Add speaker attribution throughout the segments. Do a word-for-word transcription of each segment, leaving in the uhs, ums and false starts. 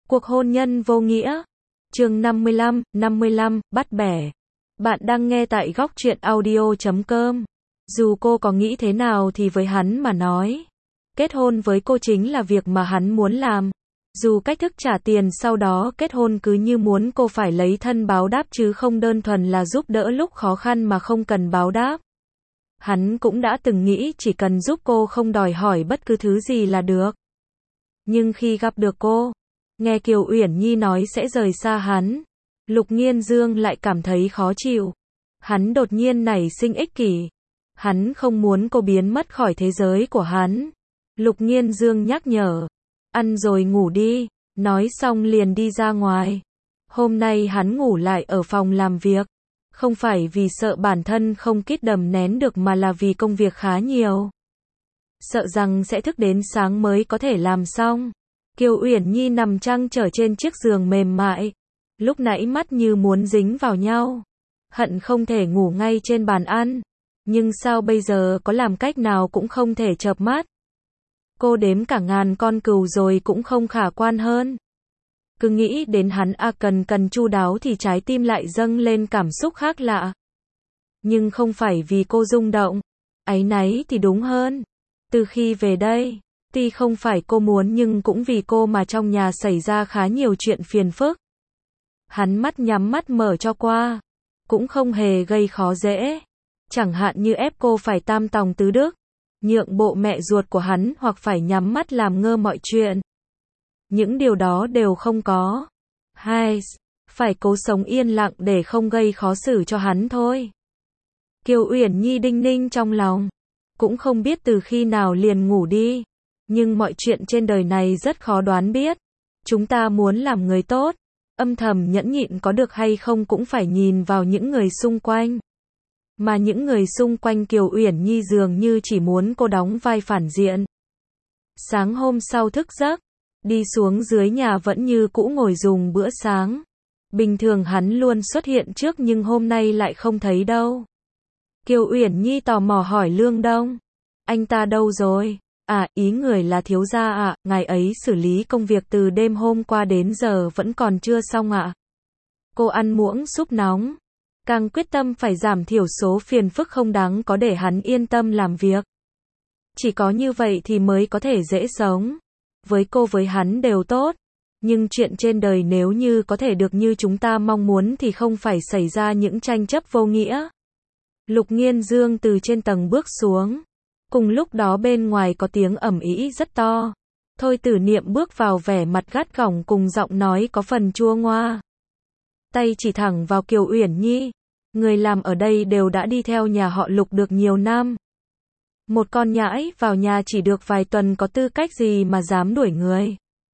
Speaker 1: Cuộc hôn nhân vô nghĩa. Chương năm mươi lăm, năm mươi lăm, bắt bẻ. Bạn đang nghe tại góc truyện audio chấm com. Dù cô có nghĩ thế nào thì với hắn mà nói, kết hôn với cô chính là việc mà hắn muốn làm. Dù cách thức trả tiền sau đó kết hôn cứ như muốn cô phải lấy thân báo đáp chứ không đơn thuần là giúp đỡ lúc khó khăn mà không cần báo đáp. Hắn cũng đã từng nghĩ chỉ cần giúp cô không đòi hỏi bất cứ thứ gì là được. Nhưng khi gặp được cô, nghe Kiều Uyển Nhi nói sẽ rời xa hắn, Lục Nghiên Dương lại cảm thấy khó chịu. Hắn đột nhiên nảy sinh ích kỷ. Hắn không muốn cô biến mất khỏi thế giới của hắn. Lục Nghiên Dương nhắc nhở. Ăn rồi ngủ đi. Nói xong liền đi ra ngoài. Hôm nay hắn ngủ lại ở phòng làm việc. Không phải vì sợ bản thân không kít đầm nén được mà là vì công việc khá nhiều. Sợ rằng sẽ thức đến sáng mới có thể làm xong. Kiều Uyển Nhi nằm trăng trở trên chiếc giường mềm mại. Lúc nãy mắt như muốn dính vào nhau. Hận không thể ngủ ngay trên bàn ăn. Nhưng sao bây giờ có làm cách nào cũng không thể chợp mắt. Cô đếm cả ngàn con cừu rồi cũng không khả quan hơn. Cứ nghĩ đến hắn a cần cần chu đáo thì trái tim lại dâng lên cảm xúc khác lạ. Nhưng không phải vì cô rung động. Áy náy thì đúng hơn. Từ khi về đây, tuy không phải cô muốn nhưng cũng vì cô mà trong nhà xảy ra khá nhiều chuyện phiền phức. Hắn mắt nhắm mắt mở cho qua. Cũng không hề gây khó dễ. Chẳng hạn như ép cô phải tam tòng tứ đức. Nhượng bộ mẹ ruột của hắn hoặc phải nhắm mắt làm ngơ mọi chuyện. Những điều đó đều không có. Hai, phải cố sống yên lặng để không gây khó xử cho hắn thôi. Kiều Uyển Nhi đinh ninh trong lòng. Cũng không biết từ khi nào liền ngủ đi. Nhưng mọi chuyện trên đời này rất khó đoán biết. Chúng ta muốn làm người tốt, âm thầm nhẫn nhịn có được hay không cũng phải nhìn vào những người xung quanh. Mà những người xung quanh Kiều Uyển Nhi dường như chỉ muốn cô đóng vai phản diện. Sáng hôm sau thức giấc, đi xuống dưới nhà vẫn như cũ ngồi dùng bữa sáng. Bình thường hắn luôn xuất hiện trước nhưng hôm nay lại không thấy đâu. Kiều Uyển Nhi tò mò hỏi Lương Đông. Anh ta đâu rồi? À, ý người là thiếu gia ạ, à, ngài ấy xử lý công việc từ đêm hôm qua đến giờ vẫn còn chưa xong ạ. À. Cô ăn muỗng súp nóng. Càng quyết tâm phải giảm thiểu số phiền phức không đáng có để hắn yên tâm làm việc. Chỉ có như vậy thì mới có thể dễ sống. Với cô với hắn đều tốt. Nhưng chuyện trên đời nếu như có thể được như chúng ta mong muốn thì không phải xảy ra những tranh chấp vô nghĩa. Lục Nghiên Dương từ trên tầng bước xuống. Cùng lúc đó bên ngoài có tiếng ầm ĩ rất to. Thôi Tử Niệm bước vào vẻ mặt gắt gỏng cùng giọng nói có phần chua ngoa. Tay chỉ thẳng vào Kiều Uyển Nhi. Người làm ở đây đều đã đi theo nhà họ Lục được nhiều năm. Một con nhãi vào nhà chỉ được vài tuần có tư cách gì mà dám đuổi người.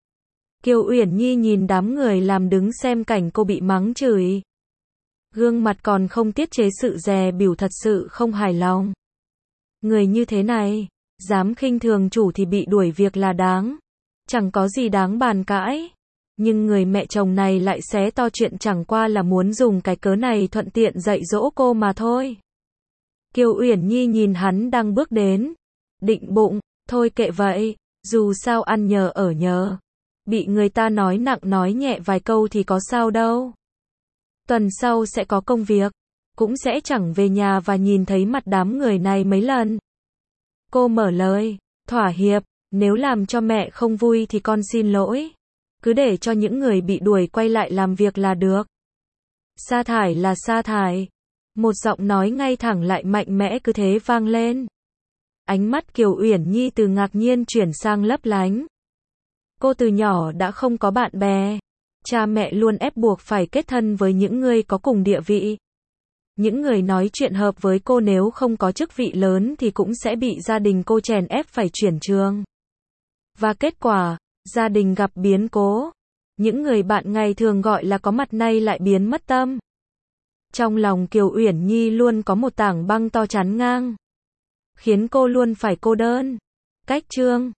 Speaker 1: Kiều Uyển Nhi nhìn đám người làm đứng xem cảnh cô bị mắng chửi. Gương mặt còn không tiết chế sự dè bỉu thật sự không hài lòng. Người như thế này, dám khinh thường chủ thì bị đuổi việc là đáng. Chẳng có gì đáng bàn cãi. Nhưng người mẹ chồng này lại xé to chuyện chẳng qua là muốn dùng cái cớ này thuận tiện dạy dỗ cô mà thôi. Kiều Uyển Nhi nhìn hắn đang bước đến. Định bụng, thôi kệ vậy, dù sao ăn nhờ ở nhờ. Bị người ta nói nặng nói nhẹ vài câu thì có sao đâu. Tuần sau sẽ có công việc. Cũng sẽ chẳng về nhà và nhìn thấy mặt đám người này mấy lần. Cô mở lời, thỏa hiệp, nếu làm cho mẹ không vui thì con xin lỗi. Cứ để cho những người bị đuổi quay lại làm việc là được. Sa thải là sa thải. Một giọng nói ngay thẳng lại mạnh mẽ cứ thế vang lên. Ánh mắt Kiều Uyển Nhi từ ngạc nhiên chuyển sang lấp lánh. Cô từ nhỏ đã không có bạn bè. Cha mẹ luôn ép buộc phải kết thân với những người có cùng địa vị. Những người nói chuyện hợp với cô nếu không có chức vị lớn thì cũng sẽ bị gia đình cô chèn ép phải chuyển trường. Và kết quả, gia đình gặp biến cố. Những người bạn ngày thường gọi là có mặt nay lại biến mất tâm. Trong lòng Kiều Uyển Nhi luôn có một tảng băng to chắn ngang. Khiến cô luôn phải cô đơn. Cách chương